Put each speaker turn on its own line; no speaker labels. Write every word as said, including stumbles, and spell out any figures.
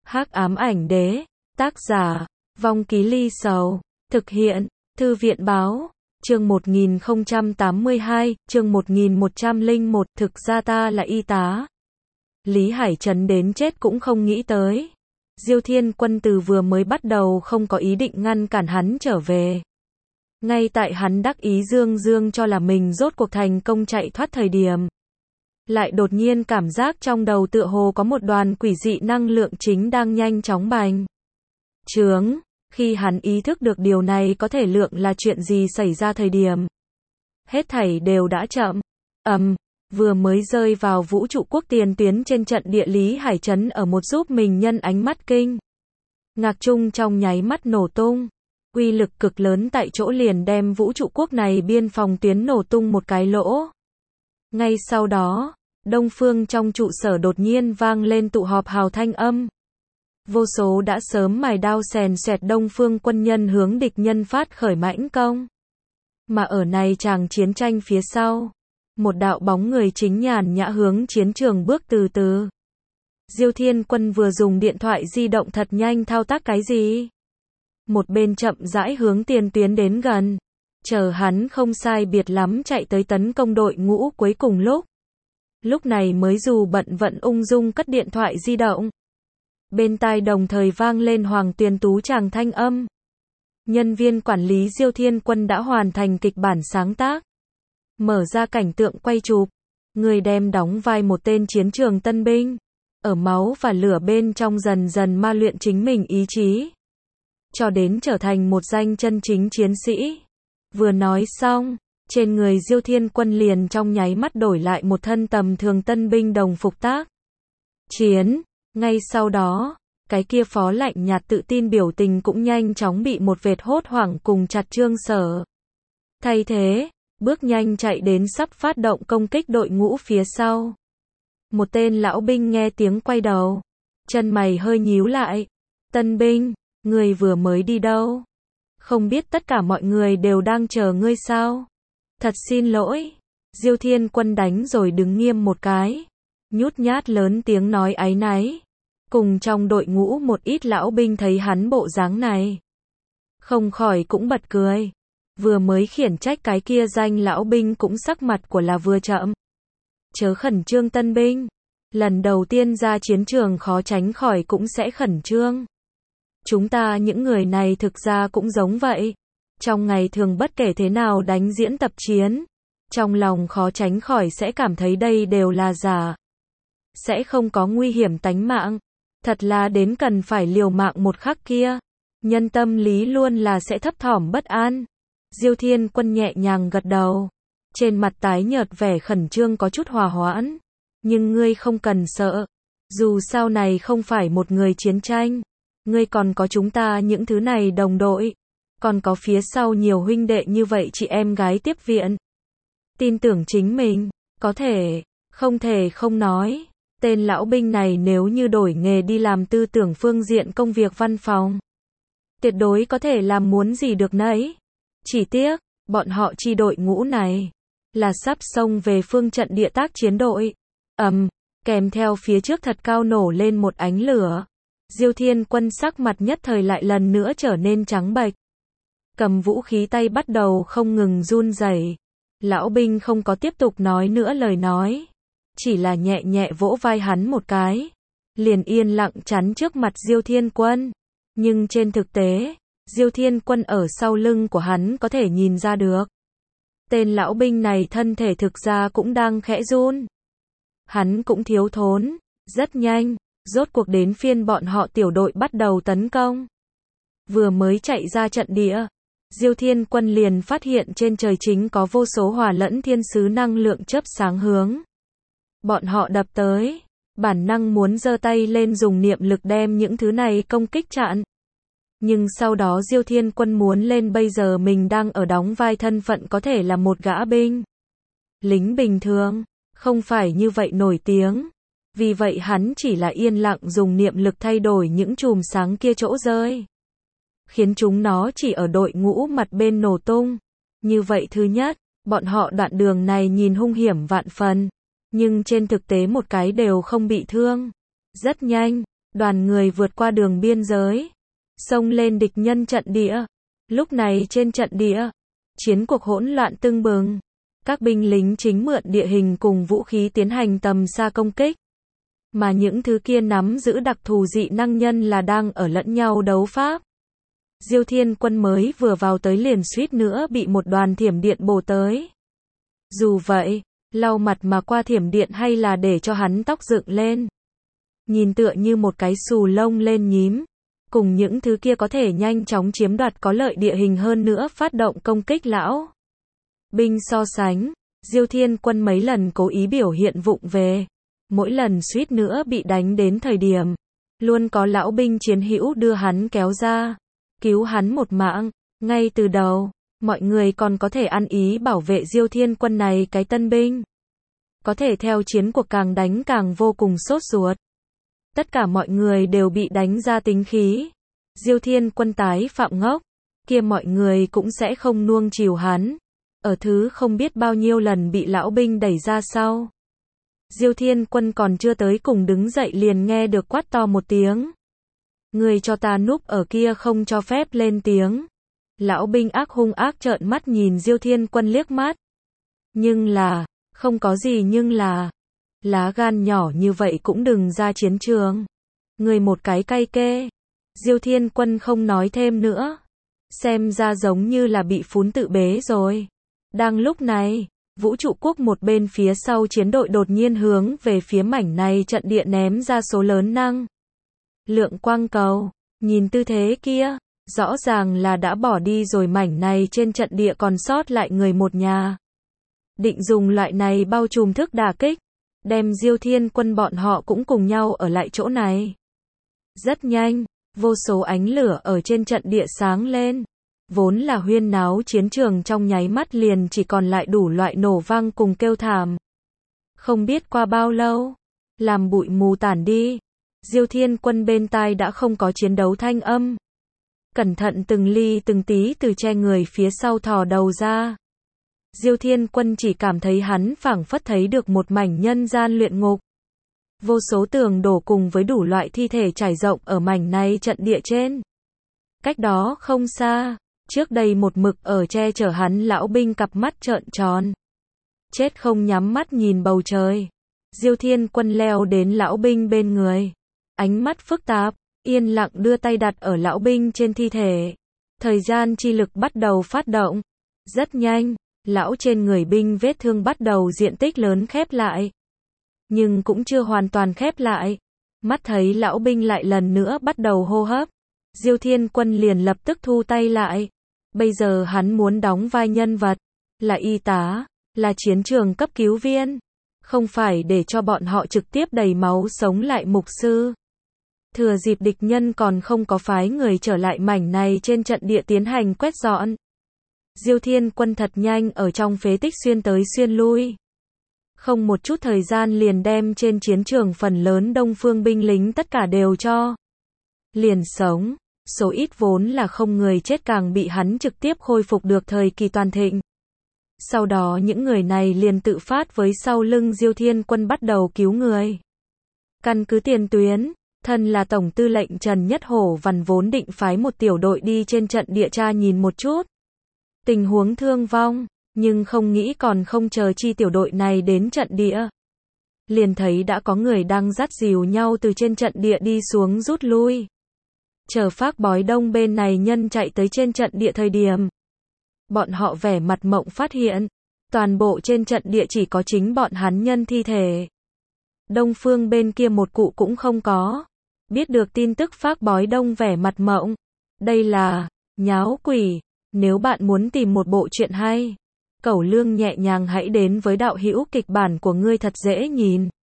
Hắc ám ảnh đế, tác giả, Vong Ký Ly Sầu, thực hiện, Thư viện báo, chương một nghìn không trăm tám mươi hai, chương một nghìn một trăm lẻ một, thực ra ta là y tá. Lý Hải Trấn đến chết cũng không nghĩ tới. Diêu Thiên Quân từ vừa mới bắt đầu không có ý định ngăn cản hắn trở về. Ngay tại hắn đắc ý dương dương cho là mình rốt cuộc thành công chạy thoát thời điểm. Lại đột nhiên cảm giác trong đầu tựa hồ có một đoàn quỷ dị năng lượng chính đang nhanh chóng bành trướng. Khi hắn ý thức được điều này có thể lượng là chuyện gì xảy ra thời điểm. Hết thảy đều đã chậm. Ầm, um, vừa mới rơi vào vũ trụ quốc tiền tuyến trên trận địa Lý Hải Trấn ở một giúp mình nhân ánh mắt kinh ngạc chung trong nháy mắt nổ tung. Uy lực cực lớn tại chỗ liền đem vũ trụ quốc này biên phòng tuyến nổ tung một cái lỗ. Ngay sau đó, đông phương trong trụ sở đột nhiên vang lên tụ họp hào thanh âm. Vô số đã sớm mài đao xèn xoẹt đông phương quân nhân hướng địch nhân phát khởi mãnh công. Mà ở này chàng chiến tranh phía sau, một đạo bóng người chính nhàn nhã hướng chiến trường bước từ từ. Diêu Thiên Quân vừa dùng điện thoại di động thật nhanh thao tác cái gì? Một bên chậm rãi hướng tiền tuyến đến gần, chờ hắn không sai biệt lắm chạy tới tấn công đội ngũ cuối cùng lúc. Lúc này mới dù bận vận ung dung cất điện thoại di động. Bên tai đồng thời vang lên Hoàng Tuyền Tú chàng thanh âm. Nhân viên quản lý Diêu Thiên Quân đã hoàn thành kịch bản sáng tác. Mở ra cảnh tượng quay chụp. Người đem đóng vai một tên chiến trường tân binh. Ở máu và lửa bên trong dần dần ma luyện chính mình ý chí. Cho đến trở thành một danh chân chính chiến sĩ. Vừa nói xong, trên người Diêu Thiên Quân liền trong nháy mắt đổi lại một thân tầm thường tân binh đồng phục tác chiến. Ngay sau đó, cái kia phó lạnh nhạt tự tin biểu tình cũng nhanh chóng bị một vệt hốt hoảng cùng chặt trương sở. Thay thế, bước nhanh chạy đến sắp phát động công kích đội ngũ phía sau. Một tên lão binh nghe tiếng quay đầu. Chân mày hơi nhíu lại. Tân binh, người vừa mới đi đâu? Không biết tất cả mọi người đều đang chờ ngươi sao? Thật xin lỗi. Diêu Thiên Quân đánh rồi đứng nghiêm một cái. Nhút nhát lớn tiếng nói áy náy. Cùng trong đội ngũ một ít lão binh thấy hắn bộ dáng này. Không khỏi cũng bật cười. Vừa mới khiển trách cái kia danh lão binh cũng sắc mặt của là vừa chậm. Chớ khẩn trương tân binh. Lần đầu tiên ra chiến trường khó tránh khỏi cũng sẽ khẩn trương. Chúng ta những người này thực ra cũng giống vậy. Trong ngày thường bất kể thế nào đánh diễn tập chiến. Trong lòng khó tránh khỏi sẽ cảm thấy đây đều là giả. Sẽ không có nguy hiểm tánh mạng. Thật là đến cần phải liều mạng một khắc kia. Nhân tâm lý luôn là sẽ thấp thỏm bất an. Diêu Thiên Quân nhẹ nhàng gật đầu. Trên mặt tái nhợt vẻ khẩn trương có chút hòa hoãn. Nhưng ngươi không cần sợ. Dù sau này không phải một người chiến tranh. Ngươi còn có chúng ta những thứ này đồng đội. Còn có phía sau nhiều huynh đệ như vậy chị em gái tiếp viện. Tin tưởng chính mình. Có thể. Không thể không nói. Tên lão binh này nếu như đổi nghề đi làm tư tưởng phương diện công việc văn phòng. Tuyệt đối có thể làm muốn gì được nấy. Chỉ tiếc, bọn họ chi đội ngũ này. Là sắp xông về phương trận địa tác chiến đội. Ầm, um, kèm theo phía trước thật cao nổ lên một ánh lửa. Diêu Thiên Quân sắc mặt nhất thời lại lần nữa trở nên trắng bệch. Cầm vũ khí tay bắt đầu không ngừng run rẩy. Lão binh không có tiếp tục nói nữa lời nói. Chỉ là nhẹ nhẹ vỗ vai hắn một cái. Liền yên lặng chắn trước mặt Diêu Thiên Quân. Nhưng trên thực tế, Diêu Thiên Quân ở sau lưng của hắn có thể nhìn ra được. Tên lão binh này thân thể thực ra cũng đang khẽ run. Hắn cũng thiếu thốn. Rất nhanh, rốt cuộc đến phiên bọn họ tiểu đội bắt đầu tấn công. Vừa mới chạy ra trận địa, Diêu Thiên Quân liền phát hiện trên trời chính có vô số hỏa lẫn thiên sứ năng lượng chớp sáng hướng. Bọn họ đập tới, bản năng muốn giơ tay lên dùng niệm lực đem những thứ này công kích chặn. Nhưng sau đó Diêu Thiên Quân muốn lên bây giờ mình đang ở đóng vai thân phận có thể là một gã binh. Lính bình thường, không phải như vậy nổi tiếng. Vì vậy hắn chỉ là yên lặng dùng niệm lực thay đổi những chùm sáng kia chỗ rơi. Khiến chúng nó chỉ ở đội ngũ mặt bên nổ tung. Như vậy thứ nhất, bọn họ đoạn đường này nhìn hung hiểm vạn phần. Nhưng trên thực tế một cái đều không bị thương. Rất nhanh, Đoàn người vượt qua đường biên giới, xông lên địch nhân trận địa. Lúc này trên trận địa, chiến cuộc hỗn loạn tưng bừng. Các binh lính chính mượn địa hình cùng vũ khí tiến hành tầm xa công kích. Mà những thứ kia nắm giữ đặc thù dị năng nhân là đang ở lẫn nhau đấu pháp. Diêu Thiên Quân mới vừa vào tới liền suýt nữa bị một đoàn thiểm điện bổ tới. Dù vậy, lau mặt mà qua thiểm điện hay là để cho hắn tóc dựng lên. Nhìn tựa như một cái xù lông lên nhím. Cùng những thứ kia có thể nhanh chóng chiếm đoạt có lợi địa hình hơn nữa phát động công kích lão binh so sánh. Diêu Thiên Quân mấy lần cố ý biểu hiện vụng về. Mỗi lần suýt nữa bị đánh đến thời điểm. Luôn có lão binh chiến hữu đưa hắn kéo ra. Cứu hắn một mạng. Ngay từ đầu, mọi người còn có thể ăn ý bảo vệ Diêu Thiên Quân này cái tân binh. Có thể theo chiến cuộc càng đánh càng vô cùng sốt ruột. Tất cả mọi người đều bị đánh ra tính khí. Diêu Thiên Quân tái phạm ngốc. Kia mọi người cũng sẽ không nuông chiều hắn. Ở thứ không biết bao nhiêu lần bị lão binh đẩy ra sau. Diêu Thiên Quân còn chưa tới cùng đứng dậy liền nghe được quát to một tiếng. Người cho ta núp ở kia không cho phép lên tiếng. Lão binh ác hung ác trợn mắt nhìn Diêu Thiên Quân liếc mắt. Nhưng là, không có gì nhưng là, lá gan nhỏ như vậy cũng đừng ra chiến trường. Người một cái cay kê. Diêu Thiên Quân không nói thêm nữa. Xem ra giống như là bị phún tự bế rồi. Đang lúc này, Vũ Trụ Quốc một bên phía sau chiến đội đột nhiên hướng về phía mảnh này trận địa ném ra số lớn năng lượng quang cầu. Nhìn tư thế kia, rõ ràng là đã bỏ đi rồi mảnh này trên trận địa còn sót lại người một nhà. Định dùng loại này bao trùm thức đả kích, đem Diêu Thiên Quân bọn họ cũng cùng nhau ở lại chỗ này. Rất nhanh, vô số ánh lửa ở trên trận địa sáng lên. Vốn là huyên náo chiến trường trong nháy mắt liền chỉ còn lại đủ loại nổ vang cùng kêu thảm. Không biết qua bao lâu, làm bụi mù tản đi. Diêu Thiên Quân bên tai đã không có chiến đấu thanh âm. Cẩn thận từng ly từng tí từ che người phía sau thò đầu ra. Diêu Thiên Quân chỉ cảm thấy hắn phảng phất thấy được một mảnh nhân gian luyện ngục. Vô số tường đổ cùng với đủ loại thi thể trải rộng ở mảnh này trận địa trên. Cách đó không xa, trước đây một mực ở che chở hắn lão binh cặp mắt trợn tròn. Chết không nhắm mắt nhìn bầu trời. Diêu Thiên Quân leo đến lão binh bên người. Ánh mắt phức tạp, yên lặng đưa tay đặt ở lão binh trên thi thể. Thời gian chi lực bắt đầu phát động. Rất nhanh, lão trên người binh vết thương bắt đầu diện tích lớn khép lại. Nhưng cũng chưa hoàn toàn khép lại. Mắt thấy lão binh lại lần nữa bắt đầu hô hấp. Diêu Thiên Quân liền lập tức thu tay lại. Bây giờ hắn muốn đóng vai nhân vật. Là y tá, là chiến trường cấp cứu viên. Không phải để cho bọn họ trực tiếp đầy máu sống lại mục sư. Thừa dịp địch nhân còn không có phái người trở lại mảnh này trên trận địa tiến hành quét dọn. Diêu Thiên Quân thật nhanh ở trong phế tích xuyên tới xuyên lui. Không một chút thời gian liền đem trên chiến trường phần lớn đông phương binh lính tất cả đều cho liền sống. Số ít vốn là không người chết càng bị hắn trực tiếp khôi phục được thời kỳ toàn thịnh. Sau đó những người này liền tự phát với sau lưng Diêu Thiên Quân bắt đầu cứu người. Căn cứ tiền tuyến, thân là Tổng tư lệnh Trần Nhất Hổ Văn vốn định phái một tiểu đội đi trên trận địa tra nhìn một chút tình huống thương vong, nhưng không nghĩ còn không chờ chi tiểu đội này đến trận địa. Liền thấy đã có người đang dắt dìu nhau từ trên trận địa đi xuống rút lui. Chờ Phác Bói Đông bên này nhân chạy tới trên trận địa thời điểm. Bọn họ vẻ mặt mộng phát hiện, toàn bộ trên trận địa chỉ có chính bọn hắn nhân thi thể. Đông phương bên kia một cụ cũng không có. Biết được tin tức Phác Bói Đông vẻ mặt mộng. Đây là nháo quỷ. Nếu bạn muốn tìm một bộ truyện hay, Cẩu Lương nhẹ nhàng hãy đến với đạo hữu kịch bản của ngươi thật dễ nhìn.